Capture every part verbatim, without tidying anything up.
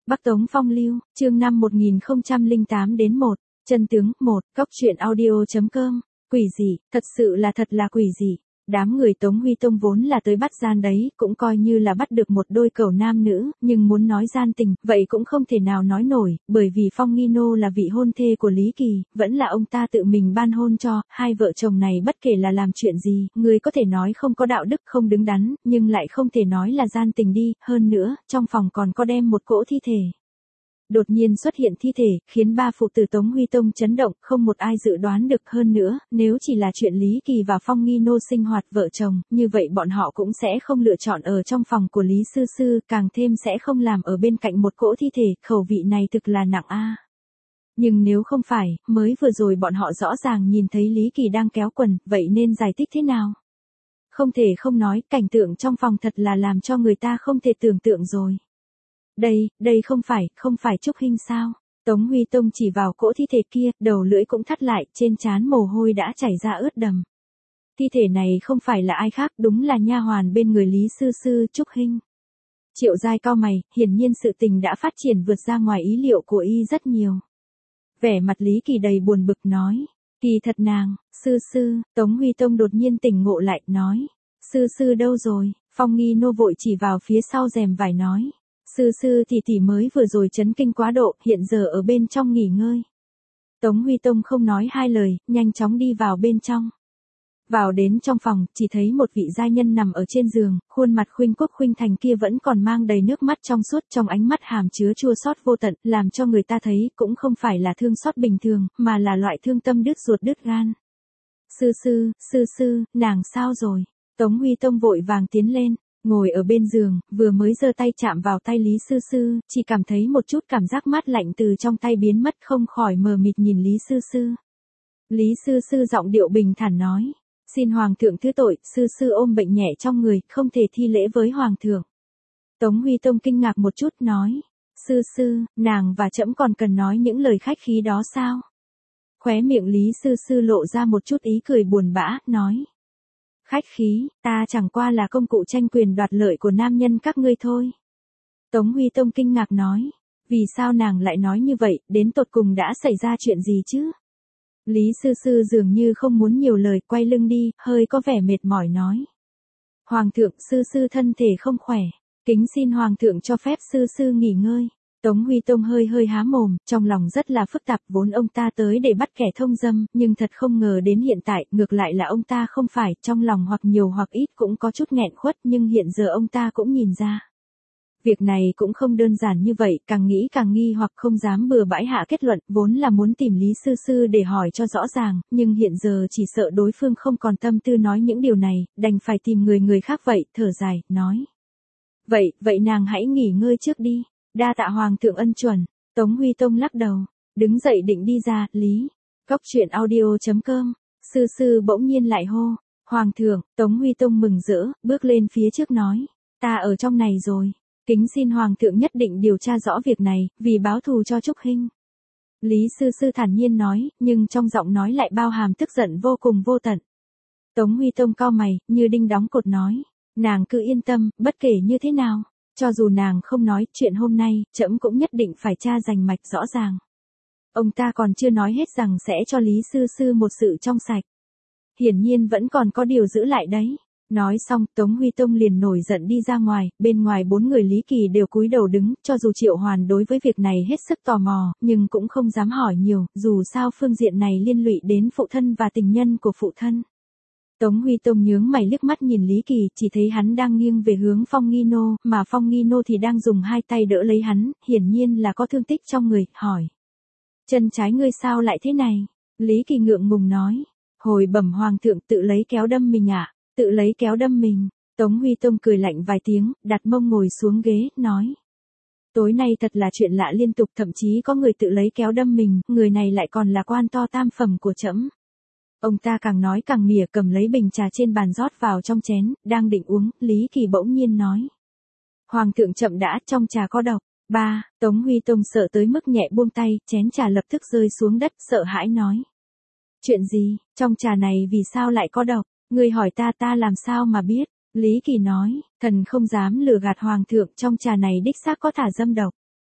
Bắc Tống Phong Lưu, chương năm một nghìn không trăm lẻ tám đến một, chân tướng, một, cóc truyện audio.com, quỷ dị, thật sự là thật là quỷ dị. Đám người Tống Huy Tông vốn là tới bắt gian đấy, cũng coi như là bắt được một đôi cẩu nam nữ, nhưng muốn nói gian tình, vậy cũng không thể nào nói nổi, bởi vì Phong Nghi Nô là vị hôn thê của Lý Kỳ, vẫn là ông ta tự mình ban hôn cho, hai vợ chồng này bất kể là làm chuyện gì, người có thể nói không có đạo đức không đứng đắn, nhưng lại không thể nói là gian tình đi, hơn nữa, trong phòng còn có đem một cỗ thi thể. Đột nhiên xuất hiện thi thể, khiến ba phụ tử Tống Huy Tông chấn động, không một ai dự đoán được hơn nữa, nếu chỉ là chuyện Lý Kỳ và Phong Nghi Nô sinh hoạt vợ chồng, như vậy bọn họ cũng sẽ không lựa chọn ở trong phòng của Lý Sư Sư, càng thêm sẽ không làm ở bên cạnh một cỗ thi thể, khẩu vị này thực là nặng a. Nhưng nếu không phải, mới vừa rồi bọn họ rõ ràng nhìn thấy Lý Kỳ đang kéo quần, vậy nên giải thích thế nào? Không thể không nói, cảnh tượng trong phòng thật là làm cho người ta không thể tưởng tượng rồi. Đây, đây không phải, không phải Trúc Hinh sao? Tống Huy Tông chỉ vào cỗ thi thể kia, đầu lưỡi cũng thắt lại, trên trán mồ hôi đã chảy ra ướt đầm. Thi thể này không phải là ai khác, đúng là nha hoàn bên người Lý Sư Sư, Trúc Hinh. Triệu Giai cau mày, hiển nhiên sự tình đã phát triển vượt ra ngoài ý liệu của y rất nhiều. Vẻ mặt Lý Kỳ đầy buồn bực nói, kỳ thật nàng, Sư Sư, Tống Huy Tông đột nhiên tỉnh ngộ lại, nói, Sư Sư đâu rồi? Phong Nghi Nô vội chỉ vào phía sau rèm vải nói. Sư sư tỷ tỷ mới vừa rồi chấn kinh quá độ, hiện giờ ở bên trong nghỉ ngơi. Tống Huy Tông không nói hai lời, nhanh chóng đi vào bên trong. Vào đến trong phòng, chỉ thấy một vị giai nhân nằm ở trên giường, khuôn mặt khuynh quốc khuynh thành kia vẫn còn mang đầy nước mắt trong suốt, trong ánh mắt hàm chứa chua xót vô tận, làm cho người ta thấy cũng không phải là thương xót bình thường, mà là loại thương tâm đứt ruột đứt gan. Sư sư, sư sư, nàng sao rồi? Tống Huy Tông vội vàng tiến lên. Ngồi ở bên giường, vừa mới giơ tay chạm vào tay Lý Sư Sư, chỉ cảm thấy một chút cảm giác mát lạnh từ trong tay biến mất, không khỏi mờ mịt nhìn Lý Sư Sư. Lý Sư Sư giọng điệu bình thản nói, xin Hoàng thượng thứ tội, Sư Sư ôm bệnh nhẹ trong người, không thể thi lễ với Hoàng thượng. Tống Huy Tông kinh ngạc một chút nói, Sư Sư, nàng và trẫm còn cần nói những lời khách khí đó sao? Khóe miệng Lý Sư Sư lộ ra một chút ý cười buồn bã, nói. Khách khí, ta chẳng qua là công cụ tranh quyền đoạt lợi của nam nhân các ngươi thôi. Tống Huy Tông kinh ngạc nói, vì sao nàng lại nói như vậy, đến tột cùng đã xảy ra chuyện gì chứ? Lý Sư Sư dường như không muốn nhiều lời, quay lưng đi, hơi có vẻ mệt mỏi nói. Hoàng thượng, Sư Sư thân thể không khỏe, kính xin Hoàng thượng cho phép Sư Sư nghỉ ngơi. Tống Huy Tông hơi hơi há mồm, trong lòng rất là phức tạp, vốn ông ta tới để bắt kẻ thông dâm, nhưng thật không ngờ đến hiện tại, ngược lại là ông ta không phải, trong lòng hoặc nhiều hoặc ít cũng có chút nghẹn khuất, nhưng hiện giờ ông ta cũng nhìn ra. Việc này cũng không đơn giản như vậy, càng nghĩ càng nghi hoặc không dám bừa bãi hạ kết luận, vốn là muốn tìm Lý Sư Sư để hỏi cho rõ ràng, nhưng hiện giờ chỉ sợ đối phương không còn tâm tư nói những điều này, đành phải tìm người người khác vậy, thở dài, nói. Vậy, vậy nàng hãy nghỉ ngơi trước đi. Đa tạ Hoàng thượng ân chuẩn. Tống Huy Tông lắc đầu, đứng dậy định đi ra, Lý. Cóc truyện audio.com, Sư Sư bỗng nhiên lại hô, Hoàng thượng. Tống Huy Tông mừng rỡ, bước lên phía trước nói, ta ở trong này rồi, kính xin Hoàng thượng nhất định điều tra rõ việc này, vì báo thù cho Trúc Hinh. Lý Sư Sư thản nhiên nói, nhưng trong giọng nói lại bao hàm tức giận vô cùng vô tận. Tống Huy Tông cau mày, như đinh đóng cột nói, nàng cứ yên tâm, bất kể như thế nào. Cho dù nàng không nói, chuyện hôm nay, trẫm cũng nhất định phải tra rành mạch rõ ràng. Ông ta còn chưa nói hết rằng sẽ cho Lý Sư Sư một sự trong sạch. Hiển nhiên vẫn còn có điều giữ lại đấy. Nói xong, Tống Huy Tông liền nổi giận đi ra ngoài, bên ngoài bốn người Lý Kỳ đều cúi đầu đứng, cho dù Triệu Hoàn đối với việc này hết sức tò mò, nhưng cũng không dám hỏi nhiều, dù sao phương diện này liên lụy đến phụ thân và tình nhân của phụ thân. Tống Huy Tông nhướng mày liếc mắt nhìn Lý Kỳ, chỉ thấy hắn đang nghiêng về hướng Phong Nghi Nô, mà Phong Nghi Nô thì đang dùng hai tay đỡ lấy hắn, hiển nhiên là có thương tích trong người, hỏi. Chân trái ngươi sao lại thế này? Lý Kỳ ngượng ngùng nói. Hồi bẩm Hoàng thượng tự lấy kéo đâm mình ạ, à? Tự lấy kéo đâm mình. Tống Huy Tông cười lạnh vài tiếng, đặt mông ngồi xuống ghế, nói. Tối nay thật là chuyện lạ liên tục, thậm chí có người tự lấy kéo đâm mình, người này lại còn là quan to tam phẩm của trẫm. Ông ta càng nói càng mỉa, cầm lấy bình trà trên bàn rót vào trong chén, đang định uống, Lý Kỳ bỗng nhiên nói. Hoàng thượng chậm đã, trong trà có độc. Ba, Tống Huy Tông sợ tới mức nhẹ buông tay, chén trà lập tức rơi xuống đất, sợ hãi nói. Chuyện gì, trong trà này vì sao lại có độc, ngươi hỏi ta ta làm sao mà biết. Lý Kỳ nói, thần không dám lừa gạt Hoàng thượng, trong trà này đích xác có thả dâm độc.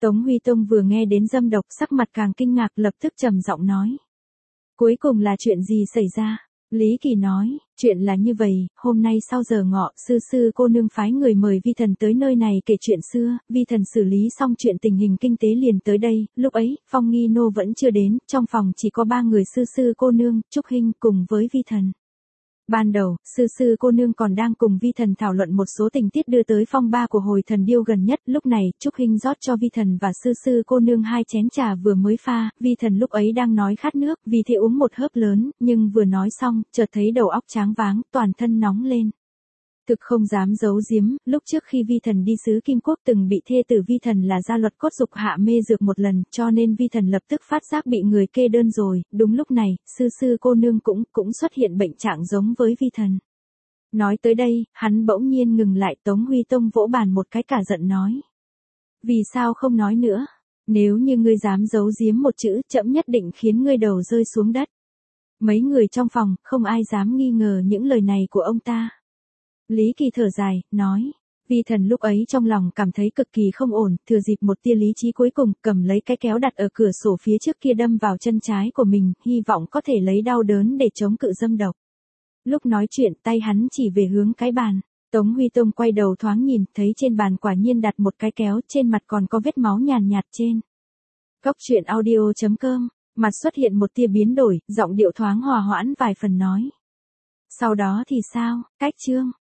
Tống Huy Tông vừa nghe đến dâm độc sắc mặt càng kinh ngạc lập tức trầm giọng nói. Cuối cùng là chuyện gì xảy ra? Lý Kỳ nói, chuyện là như vậy, hôm nay sau giờ ngọ, sư sư cô nương phái người mời vi thần tới nơi này kể chuyện xưa, vi thần xử lý xong chuyện tình hình kinh tế liền tới đây, lúc ấy, Phong Nghi Nô vẫn chưa đến, trong phòng chỉ có ba người sư sư cô nương, Trúc Hinh cùng với vi thần. Ban đầu, sư sư cô nương còn đang cùng vi thần thảo luận một số tình tiết đưa tới phong ba của hồi thần điêu gần nhất, lúc này, Trúc Hinh rót cho vi thần và sư sư cô nương hai chén trà vừa mới pha, vi thần lúc ấy đang nói khát nước, vì thế uống một hớp lớn, nhưng vừa nói xong, chợt thấy đầu óc choáng váng, toàn thân nóng lên. Thực không dám giấu giếm, lúc trước khi vi thần đi xứ Kim Quốc từng bị thê tử vi thần là gia luật cốt dục hạ mê dược một lần, cho nên vi thần lập tức phát giác bị người kê đơn rồi, đúng lúc này, sư sư cô nương cũng, cũng xuất hiện bệnh trạng giống với vi thần. Nói tới đây, hắn bỗng nhiên ngừng lại. Tống Huy Tông vỗ bàn một cái cả giận nói. Vì sao không nói nữa? Nếu như ngươi dám giấu giếm một chữ, trẫm nhất định khiến ngươi đầu rơi xuống đất. Mấy người trong phòng, không ai dám nghi ngờ những lời này của ông ta. Lý Kỳ thở dài, nói. Vi thần lúc ấy trong lòng cảm thấy cực kỳ không ổn, thừa dịp một tia lý trí cuối cùng, cầm lấy cái kéo đặt ở cửa sổ phía trước kia đâm vào chân trái của mình, hy vọng có thể lấy đau đớn để chống cự dâm độc. Lúc nói chuyện, tay hắn chỉ về hướng cái bàn. Tống Huy Tông quay đầu thoáng nhìn, thấy trên bàn quả nhiên đặt một cái kéo, trên mặt còn có vết máu nhàn nhạt trên. Góc truyện audio chấm com, mặt xuất hiện một tia biến đổi, giọng điệu thoáng hòa hoãn vài phần nói. Sau đó thì sao, cách chương.